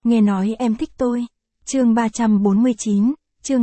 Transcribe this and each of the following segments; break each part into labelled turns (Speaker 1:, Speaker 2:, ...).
Speaker 1: Nghe nói em thích tôi. Chương 349, chương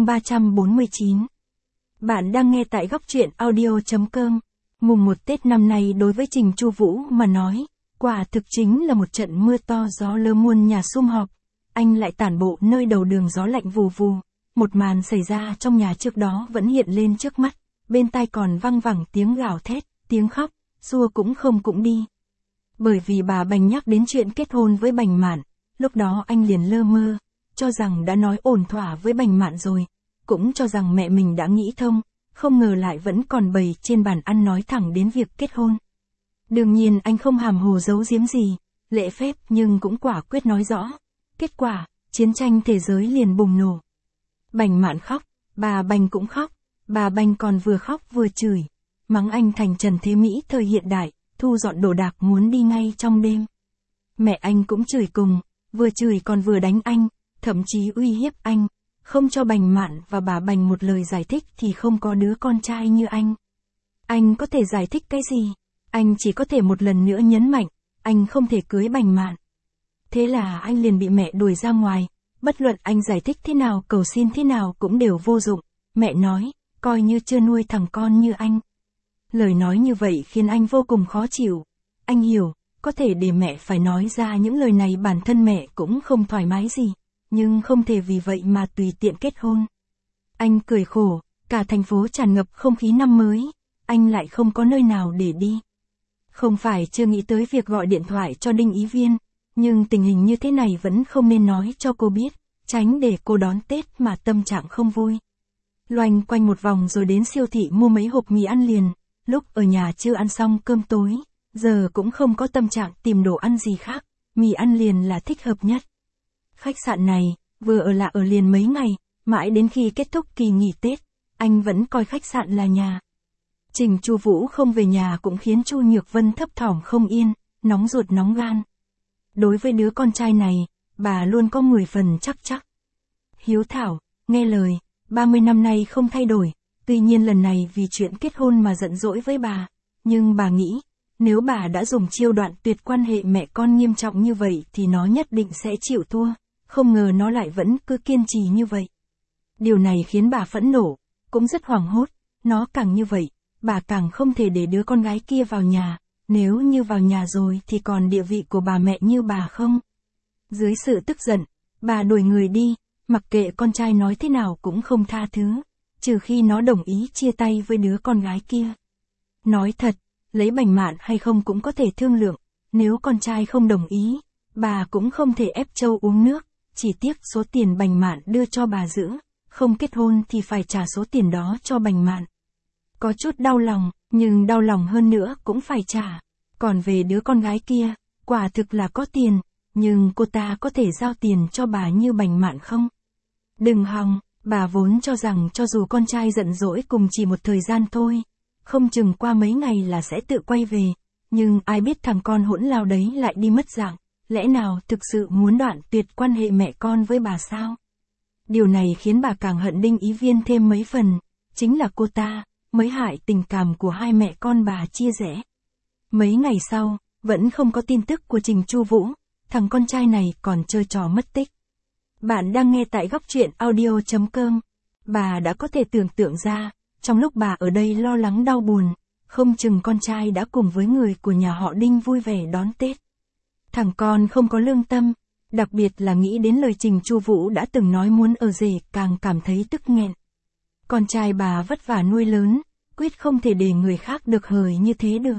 Speaker 1: 349. Bạn đang nghe tại góc truyện audio.com. Mùng 1 Tết năm nay đối với Trình Chu Vũ mà nói, quả thực chính là một trận mưa to gió lớn muôn nhà sum họp. Anh lại tản bộ nơi đầu đường gió lạnh vù vù. Một màn xảy ra trong nhà trước đó vẫn hiện lên trước mắt, bên tai còn văng vẳng tiếng gào thét, tiếng khóc, xua cũng không cũng đi. Bởi vì bà Bành nhắc đến chuyện kết hôn với Bành Mạn, lúc đó anh liền lơ mơ, cho rằng đã nói ổn thỏa với Bành Mạn rồi, cũng cho rằng mẹ mình đã nghĩ thông, không ngờ lại vẫn còn bày trên bàn ăn nói thẳng đến việc kết hôn. Đương nhiên anh không hàm hồ giấu giếm gì, lễ phép nhưng cũng quả quyết nói rõ. Kết quả, chiến tranh thế giới liền bùng nổ. Bành Mạn khóc, bà Bành cũng khóc, bà Bành còn vừa khóc vừa chửi, mắng anh thành Trần Thế Mỹ thời hiện đại, thu dọn đồ đạc muốn đi ngay trong đêm. Mẹ anh cũng chửi cùng, vừa chửi còn vừa đánh anh, thậm chí uy hiếp anh, không cho Bành Mạn và bà Bành một lời giải thích thì không có đứa con trai như anh. Anh có thể giải thích cái gì? Anh chỉ có thể một lần nữa nhấn mạnh, anh không thể cưới Bành Mạn. Thế là anh liền bị mẹ đuổi ra ngoài, bất luận anh giải thích thế nào cầu xin thế nào cũng đều vô dụng, mẹ nói, coi như chưa nuôi thằng con như anh. Lời nói như vậy khiến anh vô cùng khó chịu. Anh hiểu, có thể để mẹ phải nói ra những lời này bản thân mẹ cũng không thoải mái gì, nhưng không thể vì vậy mà tùy tiện kết hôn. Anh cười khổ, cả thành phố tràn ngập không khí năm mới, anh lại không có nơi nào để đi. Không phải chưa nghĩ tới việc gọi điện thoại cho Đinh Ý Viên, nhưng tình hình như thế này vẫn không nên nói cho cô biết, tránh để cô đón Tết mà tâm trạng không vui. Loanh quanh một vòng rồi đến siêu thị mua mấy hộp mì ăn liền, lúc ở nhà chưa ăn xong cơm tối, giờ cũng không có tâm trạng tìm đồ ăn gì khác, mì ăn liền là thích hợp nhất. Khách sạn này, vừa ở là ở liền mấy ngày, mãi đến khi kết thúc kỳ nghỉ Tết, anh vẫn coi khách sạn là nhà. Trình Chu Vũ không về nhà cũng khiến Chu Nhược Vân thấp thỏm không yên, nóng ruột nóng gan. Đối với đứa con trai này, bà luôn có 10 phần chắc. Hiếu thảo, nghe lời, 30 năm nay không thay đổi, tuy nhiên lần này vì chuyện kết hôn mà giận dỗi với bà, nhưng bà nghĩ, nếu bà đã dùng chiêu đoạn tuyệt quan hệ mẹ con nghiêm trọng như vậy thì nó nhất định sẽ chịu thua, không ngờ nó lại vẫn cứ kiên trì như vậy. Điều này khiến bà phẫn nộ, cũng rất hoảng hốt, nó càng như vậy, bà càng không thể để đứa con gái kia vào nhà, nếu như vào nhà rồi thì còn địa vị của bà mẹ như bà không? Dưới sự tức giận, bà đuổi người đi, mặc kệ con trai nói thế nào cũng không tha thứ, trừ khi nó đồng ý chia tay với đứa con gái kia. Nói thật, lấy Bành Mạn hay không cũng có thể thương lượng, nếu con trai không đồng ý, bà cũng không thể ép trâu uống nước, chỉ tiếc số tiền Bành Mạn đưa cho bà giữ, không kết hôn thì phải trả số tiền đó cho Bành Mạn. Có chút đau lòng, nhưng đau lòng hơn nữa cũng phải trả. Còn về đứa con gái kia, quả thực là có tiền, nhưng cô ta có thể giao tiền cho bà như Bành Mạn không? Đừng hòng, bà vốn cho rằng cho dù con trai giận dỗi cùng chỉ một thời gian thôi, không chừng qua mấy ngày là sẽ tự quay về, nhưng ai biết thằng con hỗn láo đấy lại đi mất dạng, lẽ nào thực sự muốn đoạn tuyệt quan hệ mẹ con với bà sao? Điều này khiến bà càng hận Đinh Ý Viên thêm mấy phần, chính là cô ta mới hại tình cảm của hai mẹ con bà chia rẽ. Mấy ngày sau, vẫn không có tin tức của Trình Chu Vũ, thằng con trai này còn chơi trò mất tích. Bạn đang nghe tại góc truyện audio.com. Bà đã có thể tưởng tượng ra, trong lúc bà ở đây lo lắng đau buồn, không chừng con trai đã cùng với người của nhà họ Đinh vui vẻ đón Tết. Thằng con không có lương tâm, đặc biệt là nghĩ đến lời Trình Chu Vũ đã từng nói muốn ở rể càng cảm thấy tức nghẹn. Con trai bà vất vả nuôi lớn, quyết không thể để người khác được hời như thế được.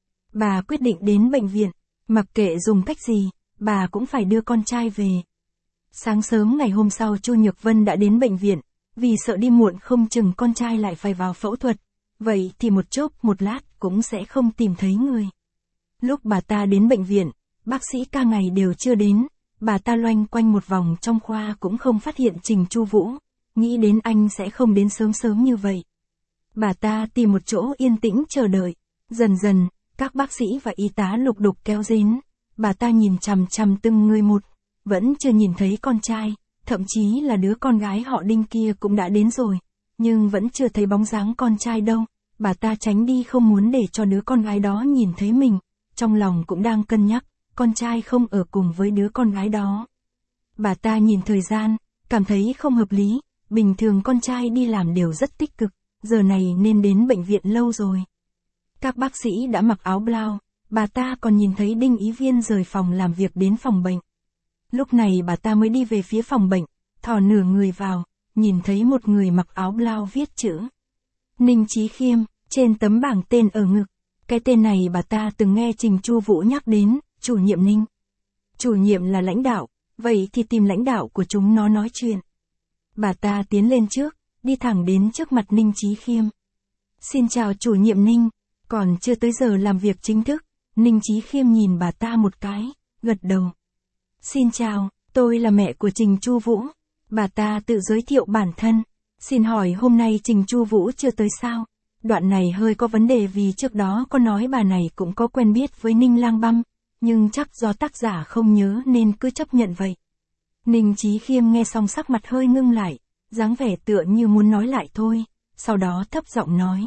Speaker 1: Bà quyết định đến bệnh viện, mặc kệ dùng cách gì, bà cũng phải đưa con trai về. Sáng sớm ngày hôm sau Chu Nhược Vân đã đến bệnh viện, vì sợ đi muộn không chừng con trai lại phải vào phẫu thuật, vậy thì một chốc một lát cũng sẽ không tìm thấy người. Lúc bà ta đến bệnh viện, bác sĩ ca ngày đều chưa đến, bà ta loanh quanh một vòng trong khoa cũng không phát hiện Trình Chu Vũ, nghĩ đến anh sẽ không đến sớm như vậy. Bà ta tìm một chỗ yên tĩnh chờ đợi, dần dần, các bác sĩ và y tá lục đục kéo đến, bà ta nhìn chằm chằm từng người một, vẫn chưa nhìn thấy con trai, thậm chí là đứa con gái họ Đinh kia cũng đã đến rồi, nhưng vẫn chưa thấy bóng dáng con trai đâu, bà ta tránh đi không muốn để cho đứa con gái đó nhìn thấy mình, trong lòng cũng đang cân nhắc, con trai không ở cùng với đứa con gái đó. Bà ta nhìn thời gian, cảm thấy không hợp lý, bình thường con trai đi làm đều rất tích cực, giờ này nên đến bệnh viện lâu rồi. Các bác sĩ đã mặc áo blau, bà ta còn nhìn thấy Đinh Ý Viên rời phòng làm việc đến phòng bệnh. Lúc này bà ta mới đi về phía phòng bệnh, thò nửa người vào, nhìn thấy một người mặc áo blau viết chữ Ninh Chí Khiêm, trên tấm bảng tên ở ngực. Cái tên này bà ta từng nghe Trình Chu Vũ nhắc đến, chủ nhiệm Ninh. Chủ nhiệm là lãnh đạo, vậy thì tìm lãnh đạo của chúng nó nói chuyện. Bà ta tiến lên trước, đi thẳng đến trước mặt Ninh Chí Khiêm. Xin chào chủ nhiệm Ninh, còn chưa tới giờ làm việc chính thức, Ninh Chí Khiêm nhìn bà ta một cái, gật đầu. Xin chào, tôi là mẹ của Trình Chu Vũ. Bà ta tự giới thiệu bản thân. Xin hỏi hôm nay Trình Chu Vũ chưa tới sao? Đoạn này hơi có vấn đề vì trước đó có nói bà này cũng có quen biết với Ninh Lang Băm, nhưng chắc do tác giả không nhớ nên cứ chấp nhận vậy. Ninh Chí Khiêm nghe xong sắc mặt hơi ngưng lại, dáng vẻ tựa như muốn nói lại thôi, sau đó thấp giọng nói.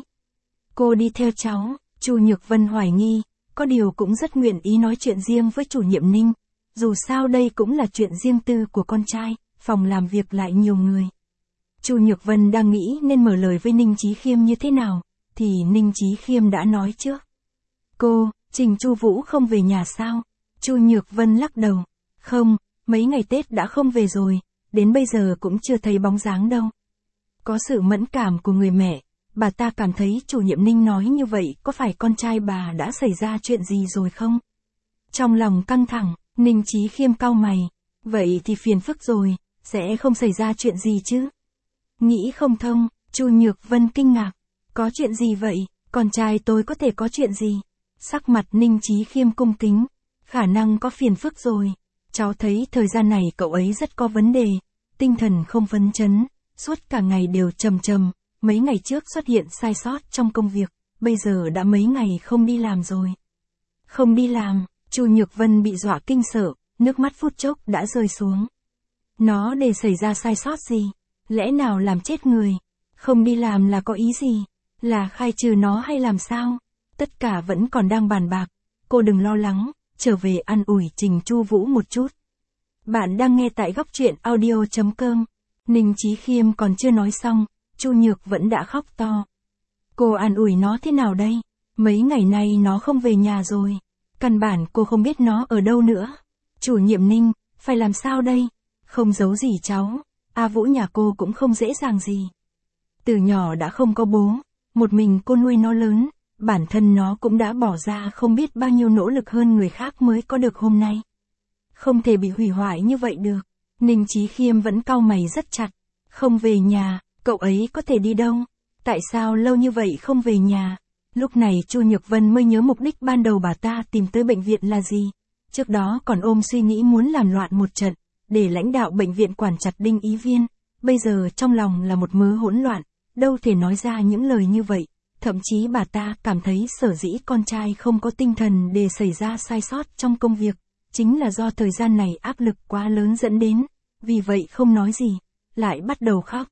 Speaker 1: Cô đi theo cháu. Chu Nhược Vân hoài nghi, có điều cũng rất nguyện ý nói chuyện riêng với chủ nhiệm Ninh. Dù sao đây cũng là chuyện riêng tư của con trai, phòng làm việc lại nhiều người. Chu Nhược Vân đang nghĩ nên mở lời với Ninh Chí Khiêm như thế nào, thì Ninh Chí Khiêm đã nói trước. Cô, Trình Chu Vũ không về nhà sao? Chu Nhược Vân lắc đầu. Không, mấy ngày Tết đã không về rồi, đến bây giờ cũng chưa thấy bóng dáng đâu. Có sự mẫn cảm của người mẹ, bà ta cảm thấy chủ nhiệm Ninh nói như vậy có phải con trai bà đã xảy ra chuyện gì rồi không? Trong lòng căng thẳng, Ninh Chí Khiêm cau mày. Vậy thì phiền phức rồi, sẽ không xảy ra chuyện gì chứ? Nghĩ không thông, Chu Nhược Vân kinh ngạc. Có chuyện gì vậy? Con trai tôi có thể có chuyện gì? Sắc mặt Ninh Chí Khiêm cung kính. Khả năng có phiền phức rồi. Cháu thấy thời gian này cậu ấy rất có vấn đề. Tinh thần không phấn chấn. Suốt cả ngày đều trầm trầm. Mấy ngày trước xuất hiện sai sót trong công việc. Bây giờ đã mấy ngày không đi làm rồi. Không đi làm, Chu Nhược Vân bị dọa kinh sợ. Nước mắt phút chốc đã rơi xuống. Nó để xảy ra sai sót gì? Lẽ nào làm chết người? Không đi làm là có ý gì? Là khai trừ nó hay làm sao? Tất cả vẫn còn đang bàn bạc. Cô đừng lo lắng, trở về an ủi Trình Chu Vũ một chút. Bạn đang nghe tại góc truyện audio.com. Ninh Chí Khiêm còn chưa nói xong, Chu Nhược vẫn đã khóc to. Cô an ủi nó thế nào đây? Mấy ngày nay nó không về nhà rồi. Căn bản cô không biết nó ở đâu nữa. Chủ nhiệm Ninh, phải làm sao đây? Không giấu gì cháu. A Vũ nhà cô cũng không dễ dàng gì. Từ nhỏ đã không có bố, một mình cô nuôi nó lớn, bản thân nó cũng đã bỏ ra không biết bao nhiêu nỗ lực hơn người khác mới có được hôm nay. Không thể bị hủy hoại như vậy được. Ninh Chí Khiêm vẫn cau mày rất chặt. Không về nhà, cậu ấy có thể đi đâu? Tại sao lâu như vậy không về nhà? Lúc này Chu Nhược Vân mới nhớ mục đích ban đầu bà ta tìm tới bệnh viện là gì. Trước đó còn ôm suy nghĩ muốn làm loạn một trận, để lãnh đạo bệnh viện quản chặt Đinh Ý Viên. Bây giờ trong lòng là một mớ hỗn loạn, đâu thể nói ra những lời như vậy. Thậm chí bà ta cảm thấy sở dĩ con trai không có tinh thần để xảy ra sai sót trong công việc, chính là do thời gian này áp lực quá lớn dẫn đến. Vì vậy không nói gì, lại bắt đầu khóc.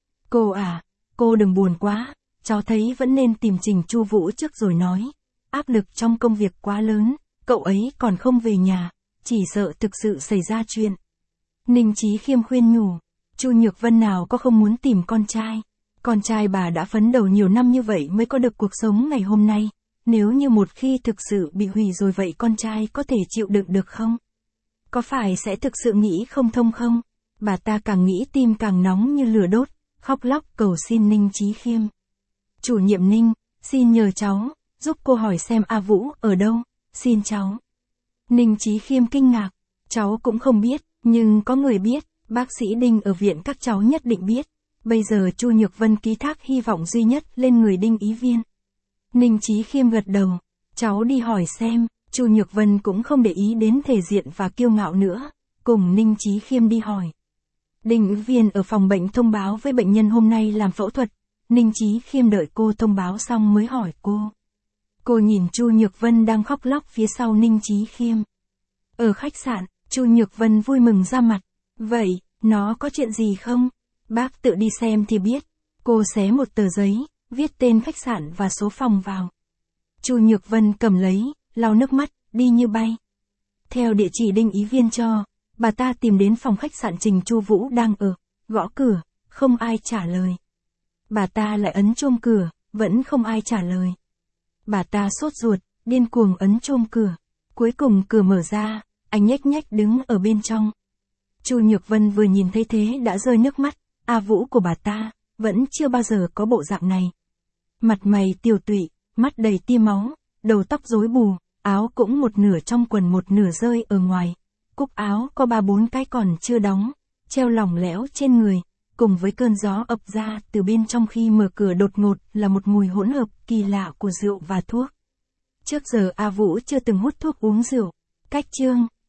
Speaker 1: Cô à, cô đừng buồn quá, cháu thấy vẫn nên tìm Trình Chu Vũ trước rồi nói. Áp lực trong công việc quá lớn, cậu ấy còn không về nhà, chỉ sợ thực sự xảy ra chuyện. Ninh Chí Khiêm khuyên nhủ, Chu Nhược Vân nào có không muốn tìm con trai. Con trai bà đã phấn đấu nhiều năm như vậy mới có được cuộc sống ngày hôm nay. Nếu như một khi thực sự bị hủy rồi vậy con trai có thể chịu đựng được không? Có phải sẽ thực sự nghĩ không thông không? Bà ta càng nghĩ tim càng nóng như lửa đốt, khóc lóc cầu xin Ninh Chí Khiêm. Chủ nhiệm Ninh, xin nhờ cháu, giúp cô hỏi xem A Vũ ở đâu, xin cháu. Ninh Chí Khiêm kinh ngạc, cháu cũng không biết, nhưng có người biết, bác sĩ Đinh ở viện các cháu nhất định biết. Bây giờ Chu Nhược Vân ký thác hy vọng duy nhất lên người Đinh Ý Viên. Ninh Chí Khiêm gật đầu, cháu đi hỏi xem. Chu Nhược Vân cũng không để ý đến thể diện và kiêu ngạo nữa, cùng Ninh Chí Khiêm đi hỏi. Đinh Ý Viên ở phòng bệnh thông báo với bệnh nhân hôm nay làm phẫu thuật. Ninh Chí Khiêm đợi cô thông báo xong mới hỏi cô. Cô nhìn Chu Nhược Vân đang khóc lóc phía sau Ninh Chí Khiêm. Ở khách sạn, Chu Nhược Vân vui mừng ra mặt. Vậy, nó có chuyện gì không? Bác tự đi xem thì biết. Cô xé một tờ giấy, viết tên khách sạn và số phòng vào. Chu Nhược Vân cầm lấy, lau nước mắt, đi như bay. Theo địa chỉ Đinh Ý Viên cho, Bà ta tìm đến phòng khách sạn Trình Chu Vũ đang ở, gõ cửa, không ai trả lời. Bà ta lại ấn chuông cửa, vẫn không ai trả lời. Bà ta sốt ruột, điên cuồng ấn chuông cửa. Cuối cùng cửa mở ra, anh nhếch nhếch đứng ở bên trong. Chu Nhược Vân vừa nhìn thấy thế đã rơi nước mắt, A Vũ của bà ta, vẫn chưa bao giờ có bộ dạng này. Mặt mày tiều tụy, mắt đầy tia máu, đầu tóc rối bù, áo cũng một nửa trong quần một nửa rơi ở ngoài. Cúc áo có 3-4 cái còn chưa đóng, treo lỏng lẻo trên người, cùng với cơn gió ập ra từ bên trong khi mở cửa đột ngột là một mùi hỗn hợp kỳ lạ của rượu và thuốc. Trước giờ A Vũ chưa từng hút thuốc uống rượu. Cách chương